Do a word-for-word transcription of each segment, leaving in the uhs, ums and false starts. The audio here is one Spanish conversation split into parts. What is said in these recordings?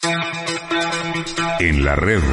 En la red,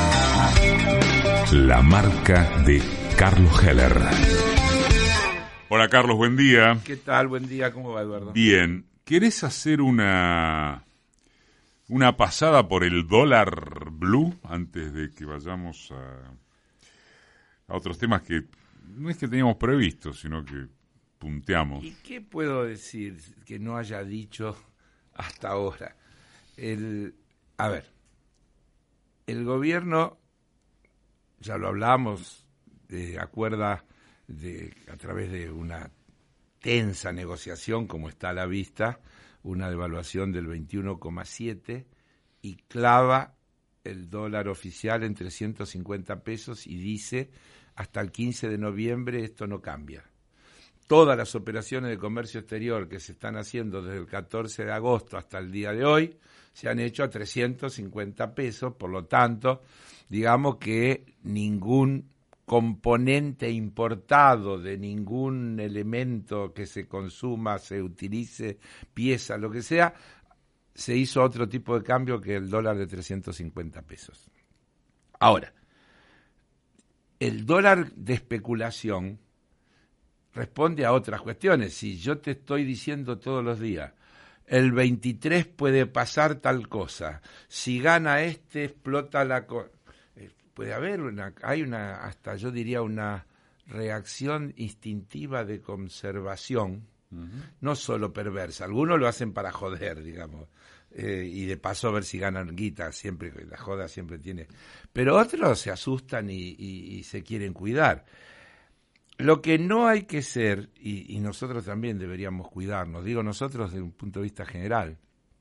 la marca de Carlos Heller. Hola Carlos, buen día. ¿Qué tal? Buen día, ¿cómo va, Eduardo? Bien, ¿querés hacer una, una pasada por el dólar blue antes de que vayamos a, a otros temas que no es que teníamos previsto, sino que punteamos? ¿Y qué puedo decir que no haya dicho hasta ahora? El, a ver, el gobierno, ya lo hablamos, eh, acuerda de, a través de una tensa negociación, como está a la vista, una devaluación del veintiuno coma siete y clava el dólar oficial en trescientos cincuenta pesos y dice hasta el quince de noviembre esto no cambia. Todas las operaciones de comercio exterior que se están haciendo desde el catorce de agosto hasta el día de hoy se han hecho a trescientos cincuenta pesos, por lo tanto, digamos que ningún componente importado de ningún elemento que se consuma, se utilice, pieza, lo que sea, se hizo otro tipo de cambio que el dólar de trescientos cincuenta pesos. Ahora, el dólar de especulación responde a otras cuestiones. Si yo te estoy diciendo todos los días, el veintitrés puede pasar tal cosa, si gana este, explota la cosa. Puede haber una, hay una, hasta yo diría una reacción instintiva de conservación, uh-huh. No solo perversa. Algunos lo hacen para joder, digamos, eh, y de paso a ver si ganan guita, siempre, la joda siempre tiene. Pero otros se asustan y, y, y se quieren cuidar. Lo que no hay que ser, y, y nosotros también deberíamos cuidarnos, digo nosotros desde un punto de vista general,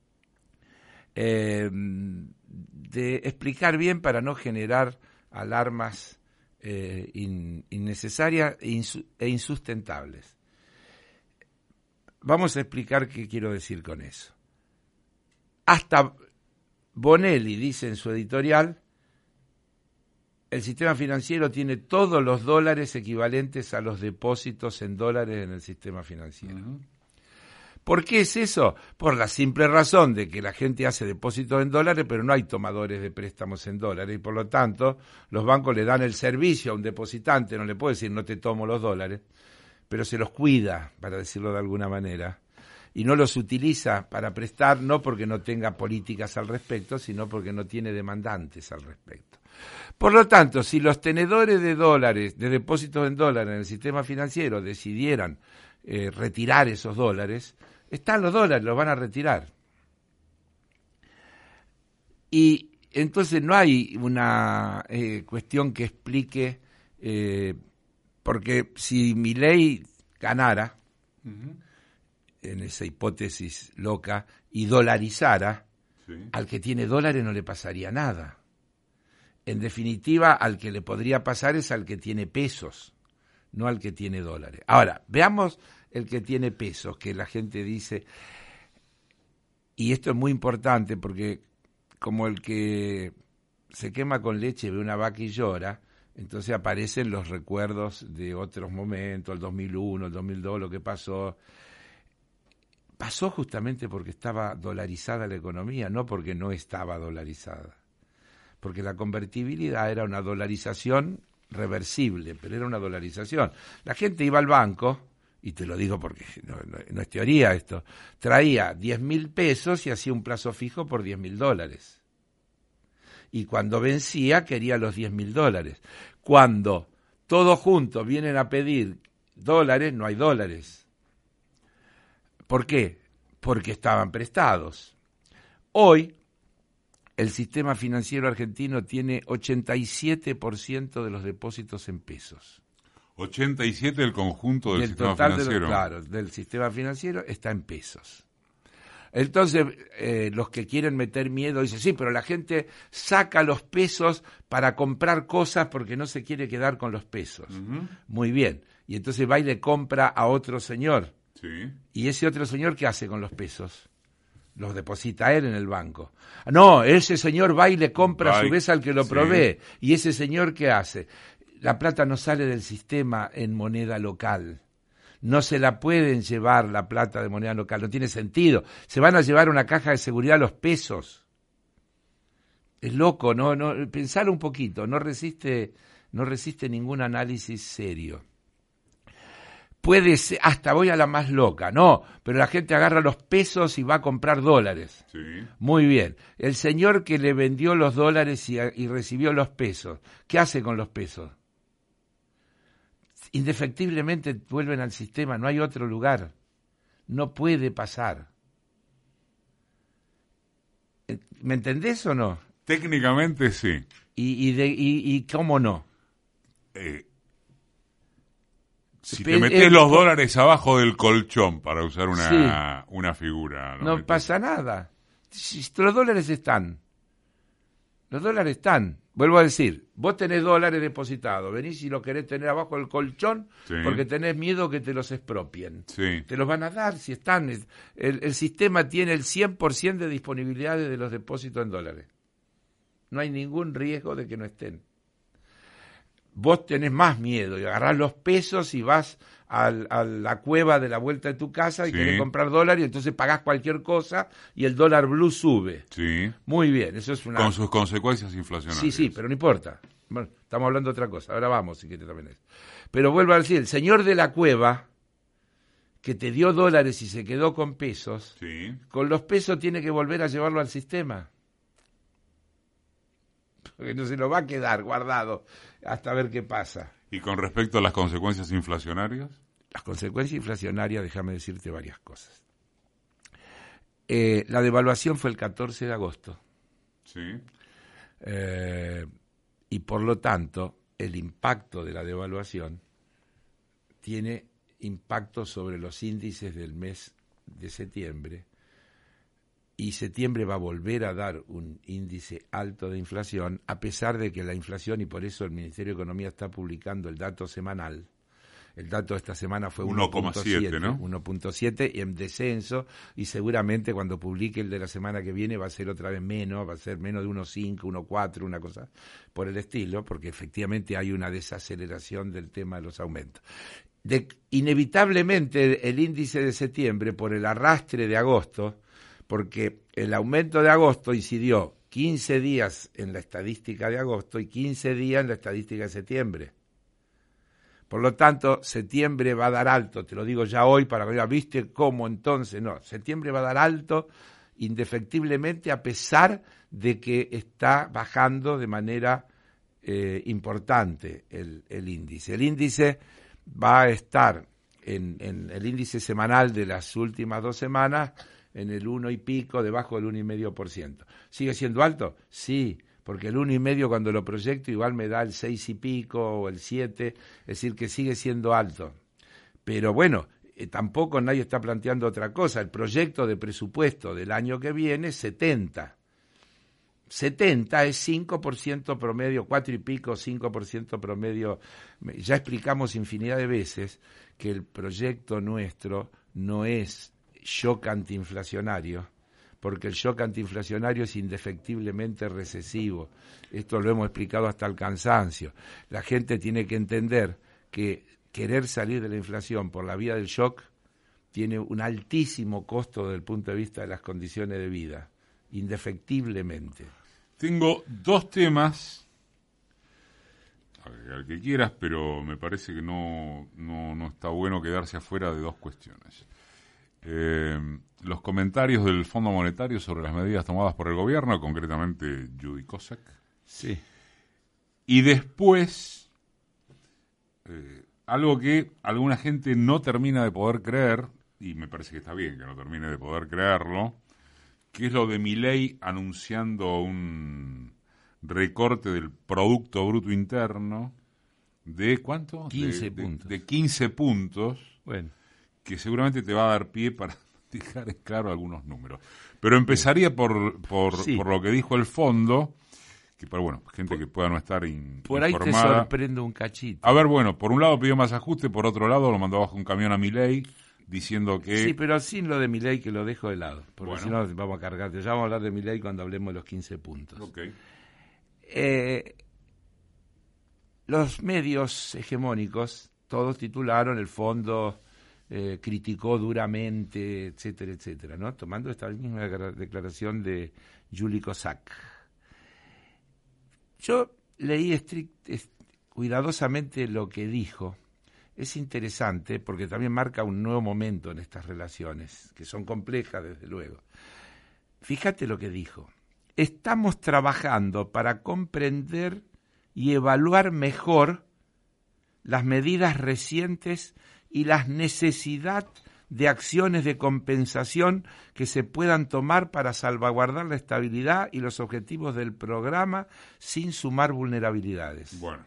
eh, de explicar bien para no generar alarmas eh, in, innecesarias e, insu, e insustentables. Vamos a explicar qué quiero decir con eso. Hasta Bonelli dice en su editorial, el sistema financiero tiene todos los dólares equivalentes a los depósitos en dólares en el sistema financiero. Uh-huh. ¿Por qué es eso? Por la simple razón de que la gente hace depósitos en dólares, pero no hay tomadores de préstamos en dólares, y por lo tanto los bancos le dan el servicio a un depositante, no le puede decir no te tomo los dólares, pero se los cuida, para decirlo de alguna manera, y no los utiliza para prestar, no porque no tenga políticas al respecto, sino porque no tiene demandantes al respecto. Por lo tanto, si los tenedores de dólares, de depósitos en dólares en el sistema financiero decidieran eh, retirar esos dólares, están los dólares, los van a retirar. Y entonces no hay una eh, cuestión que explique, eh, porque si Milei ganara, uh-huh. en esa hipótesis loca, y dolarizara, sí. Al que tiene dólares no le pasaría nada. En definitiva, al que le podría pasar es al que tiene pesos, no al que tiene dólares. Ahora, veamos el que tiene pesos, que la gente dice, y esto es muy importante porque como el que se quema con leche ve una vaca y llora, entonces aparecen los recuerdos de otros momentos, el dos mil uno, el dos mil dos, lo que pasó. Pasó justamente porque estaba dolarizada la economía, no porque no estaba dolarizada. Porque la convertibilidad era una dolarización reversible, pero era una dolarización. La gente iba al banco, y te lo digo porque no, no, no es teoría esto, traía diez mil pesos y hacía un plazo fijo por diez mil dólares. Y cuando vencía quería los diez mil dólares. Cuando todos juntos vienen a pedir dólares, no hay dólares. ¿Por qué? Porque estaban prestados. Hoy, el sistema financiero argentino tiene ochenta y siete por ciento de los depósitos en pesos. ochenta y siete del conjunto del, del sistema total financiero. De los, claro, del sistema financiero está en pesos. Entonces, eh, los que quieren meter miedo dicen, sí, pero la gente saca los pesos para comprar cosas porque no se quiere quedar con los pesos. Uh-huh. Muy bien. Y entonces va y le compra a otro señor. Sí. ¿Y ese otro señor qué hace con los pesos? Los deposita él en el banco. No, ese señor va y le compra va a su vez al que lo provee. Sí. ¿Y ese señor qué hace? La plata no sale del sistema en moneda local. No se la pueden llevar la plata de moneda local, no tiene sentido. Se van a llevar una caja de seguridad los pesos. Es loco, no, no, pensar un poquito, no resiste, no resiste ningún análisis serio. Puede ser, hasta voy a la más loca, no, pero la gente agarra los pesos y va a comprar dólares. Sí. Muy bien. El señor que le vendió los dólares y, y recibió los pesos, ¿qué hace con los pesos? Indefectiblemente vuelven al sistema, no hay otro lugar. No puede pasar. ¿Me entendés o no? Técnicamente sí. ¿Y, y, de, y, y cómo no? Eh, si Pe- te metes eh, los po- dólares abajo del colchón, para usar una, Sí. una figura. lo No metes- pasa nada. Si los dólares están. Los dólares están. Vuelvo a decir, vos tenés dólares depositados, venís y los querés tener abajo del colchón Sí. porque tenés miedo que te los expropien. Sí. Te los van a dar si están. El, el sistema tiene el cien por ciento de disponibilidad de los depósitos en dólares. No hay ningún riesgo de que no estén. Vos tenés más miedo y agarrás los pesos y vas al, a la cueva de la vuelta de tu casa y Sí. querés comprar dólares y entonces pagás cualquier cosa y el dólar blue sube. Sí. Muy bien, eso es una... Con sus consecuencias inflacionarias. Sí, sí, pero no importa. Bueno, estamos hablando de otra cosa. Ahora vamos, si quieres también eso. Pero vuelvo a decir, el señor de la cueva que te dio dólares y se quedó con pesos, Sí. con los pesos tiene que volver a llevarlo al sistema. Porque no se lo va a quedar guardado hasta ver qué pasa. ¿Y con respecto a las consecuencias inflacionarias? Las consecuencias inflacionarias, déjame decirte varias cosas. Eh, la devaluación fue el catorce de agosto. Sí. Eh, y por lo tanto, el impacto de la devaluación tiene impacto sobre los índices del mes de septiembre, y septiembre va a volver a dar un índice alto de inflación, a pesar de que la inflación, y por eso el Ministerio de Economía está publicando el dato semanal, el dato de esta semana fue uno coma siete, ¿no? uno punto siete y en descenso, y seguramente cuando publique el de la semana que viene va a ser otra vez menos, va a ser menos de uno coma cinco, uno coma cuatro, una cosa por el estilo, porque efectivamente hay una desaceleración del tema de los aumentos. De, inevitablemente el índice de septiembre, por el arrastre de agosto, porque el aumento de agosto incidió quince días en la estadística de agosto y quince días en la estadística de septiembre. Por lo tanto, septiembre va a dar alto, te lo digo ya hoy para que veas, ¿viste cómo entonces? No, septiembre va a dar alto indefectiblemente a pesar de que está bajando de manera eh, importante el, el índice. El índice va a estar en, en el índice semanal de las últimas dos semanas en el uno y pico, debajo del uno y medio por ciento. ¿Sigue siendo alto? Sí, porque el uno y medio cuando lo proyecto igual me da el seis y pico o el siete, es decir que sigue siendo alto. Pero bueno, eh, tampoco nadie está planteando otra cosa. El proyecto de presupuesto del año que viene es setenta. setenta es cinco por ciento promedio, cuatro y pico, cinco por ciento promedio. Ya explicamos infinidad de veces que el proyecto nuestro no es shock antiinflacionario, porque el shock antiinflacionario es indefectiblemente recesivo. Esto lo hemos explicado hasta el cansancio. La gente tiene que entender que querer salir de la inflación por la vía del shock tiene un altísimo costo desde el punto de vista de las condiciones de vida, indefectiblemente. Tengo dos temas, al que quieras, pero me parece que no, no, no está bueno quedarse afuera de dos cuestiones. Eh, los comentarios del Fondo Monetario sobre las medidas tomadas por el gobierno, concretamente Judy Kozak. Sí. Y después, eh, algo que alguna gente no termina de poder creer, y me parece que está bien que no termine de poder creerlo, que es lo de Milei anunciando un recorte del Producto Bruto Interno de, ¿cuánto? quince de, de, puntos. De quince puntos. Bueno. Que seguramente te va a dar pie para dejar en claro algunos números. Pero empezaría por por, Sí. por lo que dijo el fondo, que para bueno, gente que pueda no estar in, Por ahí informada. te sorprendo un cachito. A ver, bueno, por un lado pidió más ajuste, por otro lado lo mandó bajo un camión a Milei diciendo que... Sí, pero sin lo de Milei, que lo dejo de lado, porque Bueno. si no vamos a cargarte. Ya vamos a hablar de Milei cuando hablemos de los quince puntos. Ok. Eh, los medios hegemónicos, todos titularon el fondo... Eh, criticó duramente, etcétera, etcétera, ¿no? Tomando esta misma declaración de Julie Kozak. yo leí estrict, est, cuidadosamente lo que dijo. Es interesante porque también marca un nuevo momento en estas relaciones, que son complejas desde luego. Fíjate lo que dijo. Estamos trabajando para comprender y evaluar mejor las medidas recientes y la necesidad de acciones de compensación que se puedan tomar para salvaguardar la estabilidad y los objetivos del programa sin sumar vulnerabilidades. Bueno,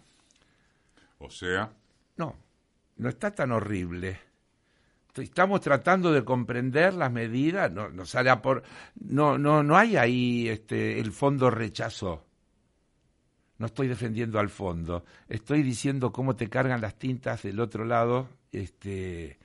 o sea... No, no está tan horrible. Estamos tratando de comprender las medidas, no, no sale a por, no, no, no hay ahí este, el fondo rechazó. No estoy defendiendo al fondo, estoy diciendo cómo te cargan las tintas del otro lado, este,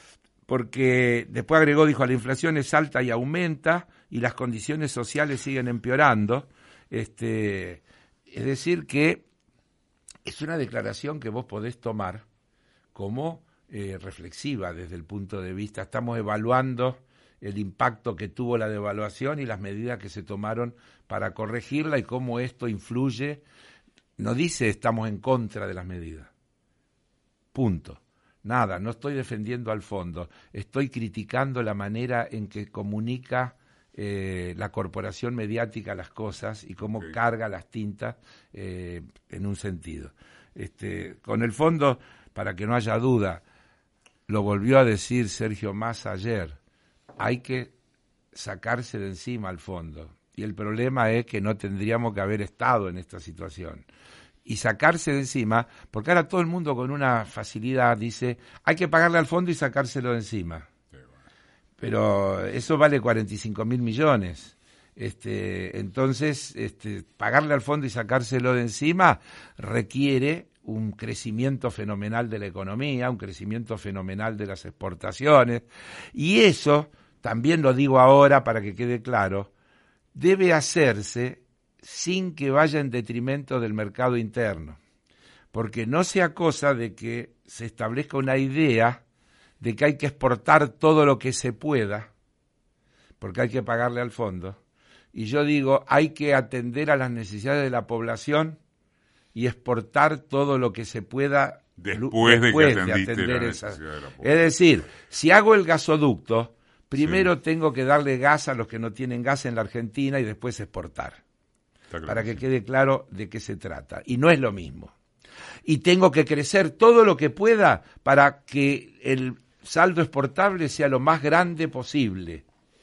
porque después agregó, dijo, la inflación es alta y aumenta y las condiciones sociales siguen empeorando. Este, es decir que es una declaración que vos podés tomar como eh, reflexiva desde el punto de vista, estamos evaluando el impacto que tuvo la devaluación y las medidas que se tomaron para corregirla y cómo esto influye. No dice estamos en contra de las medidas. Punto. Nada, no estoy defendiendo al fondo. Estoy criticando la manera en que comunica eh, la corporación mediática las cosas y cómo sí. carga las tintas eh, en un sentido. Este, con el fondo, para que no haya duda, lo volvió a decir Sergio Massa ayer, hay que sacarse de encima al fondo. Y el problema es que no tendríamos que haber estado en esta situación. Y sacarse de encima, porque ahora todo el mundo con una facilidad dice, hay que pagarle al fondo y sacárselo de encima. Sí, bueno. Pero eso vale cuarenta y cinco mil millones. Este, entonces, este, pagarle al fondo y sacárselo de encima requiere un crecimiento fenomenal de la economía, un crecimiento fenomenal de las exportaciones. Y eso, también lo digo ahora para que quede claro, debe hacerse sin que vaya en detrimento del mercado interno, porque no sea cosa de que se establezca una idea de que hay que exportar todo lo que se pueda, porque hay que pagarle al fondo, y yo digo, hay que atender a las necesidades de la población y exportar todo lo que se pueda después, después de, que de atender la esas. De la es decir, si hago el gasoducto, primero sí. tengo que darle gas a los que no tienen gas en la Argentina y después exportar. Claro para que sí. quede claro de qué se trata. Y no es lo mismo. Y tengo que crecer todo lo que pueda para que el saldo exportable sea lo más grande posible.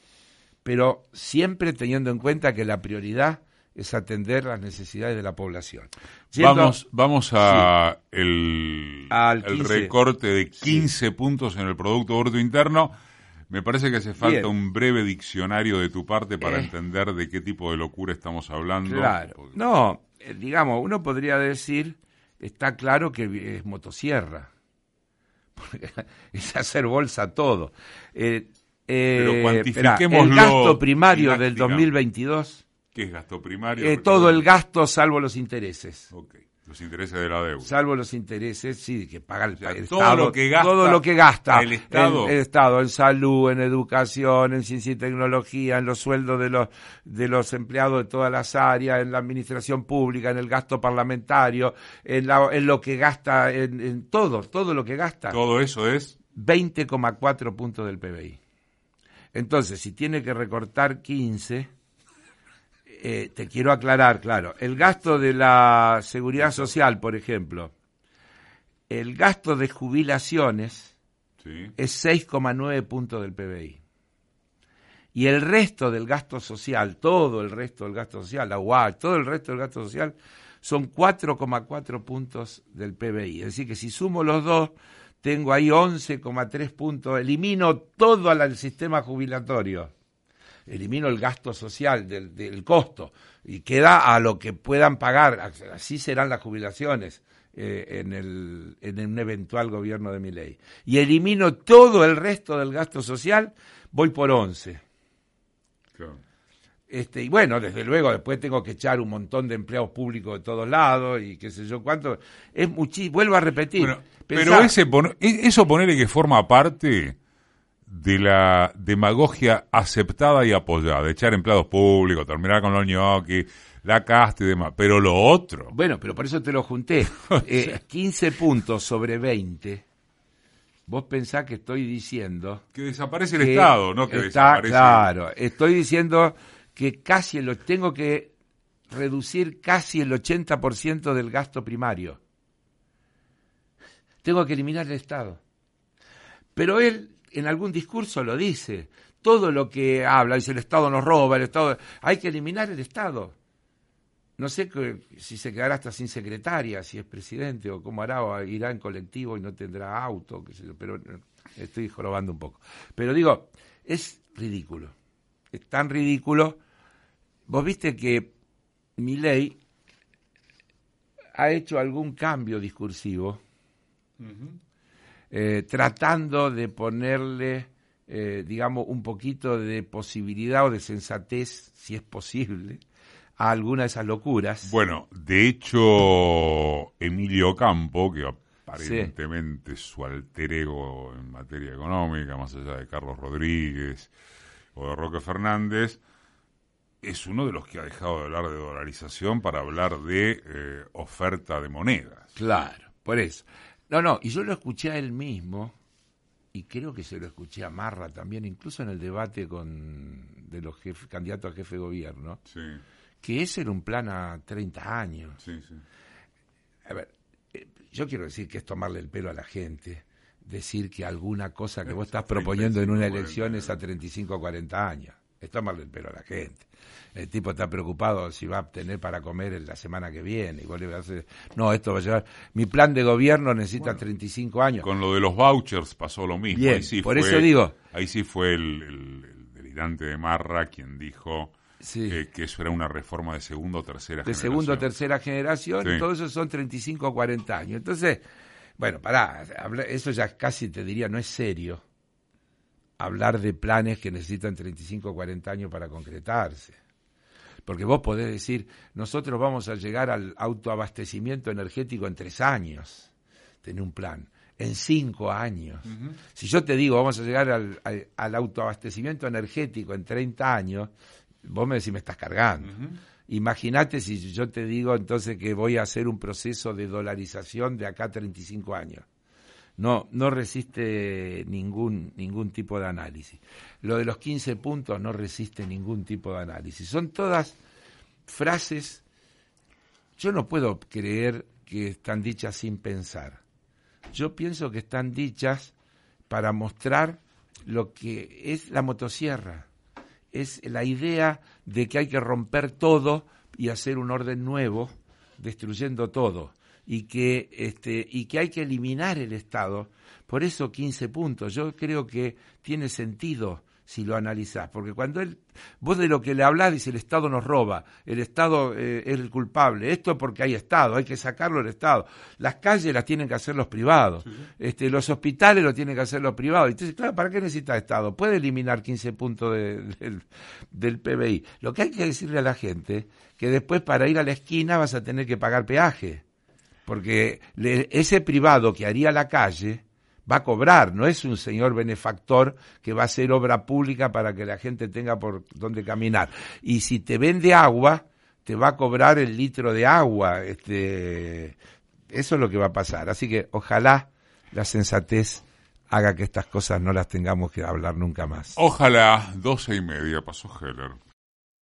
Pero siempre teniendo en cuenta que la prioridad es atender las necesidades de la población. Yendo, vamos vamos a sí. el, el recorte de quince sí. puntos en el Producto Bruto Interno. Me parece que hace falta Bien. un breve diccionario de tu parte para eh, entender de qué tipo de locura estamos hablando. Claro. Porque... No, eh, digamos, uno podría decir, está claro que es motosierra. Porque es hacer bolsa todo. Eh, eh, Pero cuantifiquémoslo. El gasto primario del dos mil veintidós. ¿Qué es gasto primario? Eh, todo el gasto salvo los intereses. Ok. Los intereses de la deuda. Salvo los intereses, sí, que paga el, o sea, el todo Estado. Lo que gasta todo lo que gasta el Estado. El, el Estado, en salud, en educación, en ciencia y tecnología, en los sueldos de los de los empleados de todas las áreas, en la administración pública, en el gasto parlamentario, en, la, en lo que gasta, en, en todo, todo lo que gasta. Todo eso es veinte coma cuatro puntos del P B I. Entonces, si tiene que recortar quince... Eh, te quiero aclarar, claro, el gasto de la seguridad social, por ejemplo, el gasto de jubilaciones sí. es seis coma nueve puntos del P B I. Y el resto del gasto social, todo el resto del gasto social, la U A C, todo el resto del gasto social, son cuatro coma cuatro puntos del P B I. Es decir, que si sumo los dos, tengo ahí once coma tres puntos, elimino todo el sistema jubilatorio. Elimino el gasto social del, del costo y queda a lo que puedan pagar, así serán las jubilaciones eh, en, el, en un eventual gobierno de Milei. Y elimino todo el resto del gasto social, voy por once. Claro. Este, y bueno, desde luego después tengo que echar un montón de empleados públicos de todos lados y qué sé yo cuánto. Es muchísimo, vuelvo a repetir. Bueno, pero ese eso ponele que forma parte de la demagogia aceptada y apoyada, echar empleados públicos, terminar con los ñoquis, la casta y demás, pero lo otro... Bueno, pero por eso te lo junté. Eh, quince puntos sobre veinte. Vos pensás que estoy diciendo... Que desaparece el que Estado, no que está, desaparece... Claro, estoy diciendo que casi lo tengo que reducir casi el ochenta por ciento del gasto primario. Tengo que eliminar el Estado. Pero él en algún discurso lo dice. Todo lo que habla, dice el Estado nos roba, el Estado... Hay que eliminar el Estado. No sé que, si se quedará hasta sin secretaria, si es presidente, o cómo hará, o irá en colectivo y no tendrá auto, qué sé yo, pero estoy jorobando un poco. Pero digo, es ridículo. Es tan ridículo. Vos viste que Milei ha hecho algún cambio discursivo, uh-huh. eh, tratando de ponerle, eh, digamos, un poquito de posibilidad o de sensatez, si es posible, a alguna de esas locuras. Bueno, de hecho, Emilio Campo, que aparentemente es sí. su alter ego en materia económica, más allá de Carlos Rodríguez o de Roque Fernández, es uno de los que ha dejado de hablar de dolarización para hablar de eh, oferta de monedas. Claro, por eso. No, no, y yo lo escuché a él mismo, y creo que se lo escuché a Marra también, incluso en el debate con de los jef, candidatos a jefe de gobierno, sí. que ese era un plan a treinta años. Sí, sí. A ver, eh, yo quiero decir que es tomarle el pelo a la gente, decir que alguna cosa que vos estás proponiendo en una elección es a treinta y cinco o cuarenta años. Es tomarle el pelo a la gente. El tipo está preocupado si va a tener para comer la semana que viene. Y vos le vas a hacer, no, esto va a llevar... Mi plan de gobierno necesita bueno, treinta y cinco años. Con lo de los vouchers pasó lo mismo. Bien, ahí sí por fue, eso digo... Ahí sí fue el, el, el delirante de Marra quien dijo... Sí. Eh, que eso era una reforma de segunda o tercera de generación. De segunda o tercera generación, sí. Y todo eso son treinta y cinco o cuarenta años. Entonces, bueno, pará, eso ya casi te diría, no es serio hablar de planes que necesitan treinta y cinco o cuarenta años para concretarse. Porque vos podés decir, nosotros vamos a llegar al autoabastecimiento energético en tres años, tener un plan. En cinco años. Uh-huh. Si yo te digo, vamos a llegar al, al, al autoabastecimiento energético en treinta años... Vos me decís, me estás cargando. Uh-huh. Imagínate si yo te digo entonces que voy a hacer un proceso de dolarización de acá a treinta y cinco años. No, no resiste ningún, ningún tipo de análisis. Lo de los quince puntos no resiste ningún tipo de análisis. Son todas frases, yo no puedo creer que están dichas sin pensar. Yo pienso que están dichas para mostrar lo que es la motosierra. Es la idea de que hay que romper todo y hacer un orden nuevo, destruyendo todo, y que este y que hay que eliminar el Estado. Por eso quince puntos. Yo creo que tiene sentido si lo analizás, porque cuando él, vos de lo que le hablás, dice el Estado nos roba, el Estado eh, es el culpable, esto es porque hay Estado, hay que sacarlo del Estado, las calles las tienen que hacer los privados, sí. este, los hospitales lo tienen que hacer los privados, entonces claro, ¿para qué necesita Estado? Puede eliminar quince puntos de, de, del P B I, lo que hay que decirle a la gente, que después para ir a la esquina vas a tener que pagar peaje, porque le, ese privado que haría la calle va a cobrar, no es un señor benefactor que va a hacer obra pública para que la gente tenga por dónde caminar. Y si te vende agua, te va a cobrar el litro de agua. Este, eso es lo que va a pasar. Así que ojalá la sensatez haga que estas cosas no las tengamos que hablar nunca más. Ojalá, doce y media pasó Heller.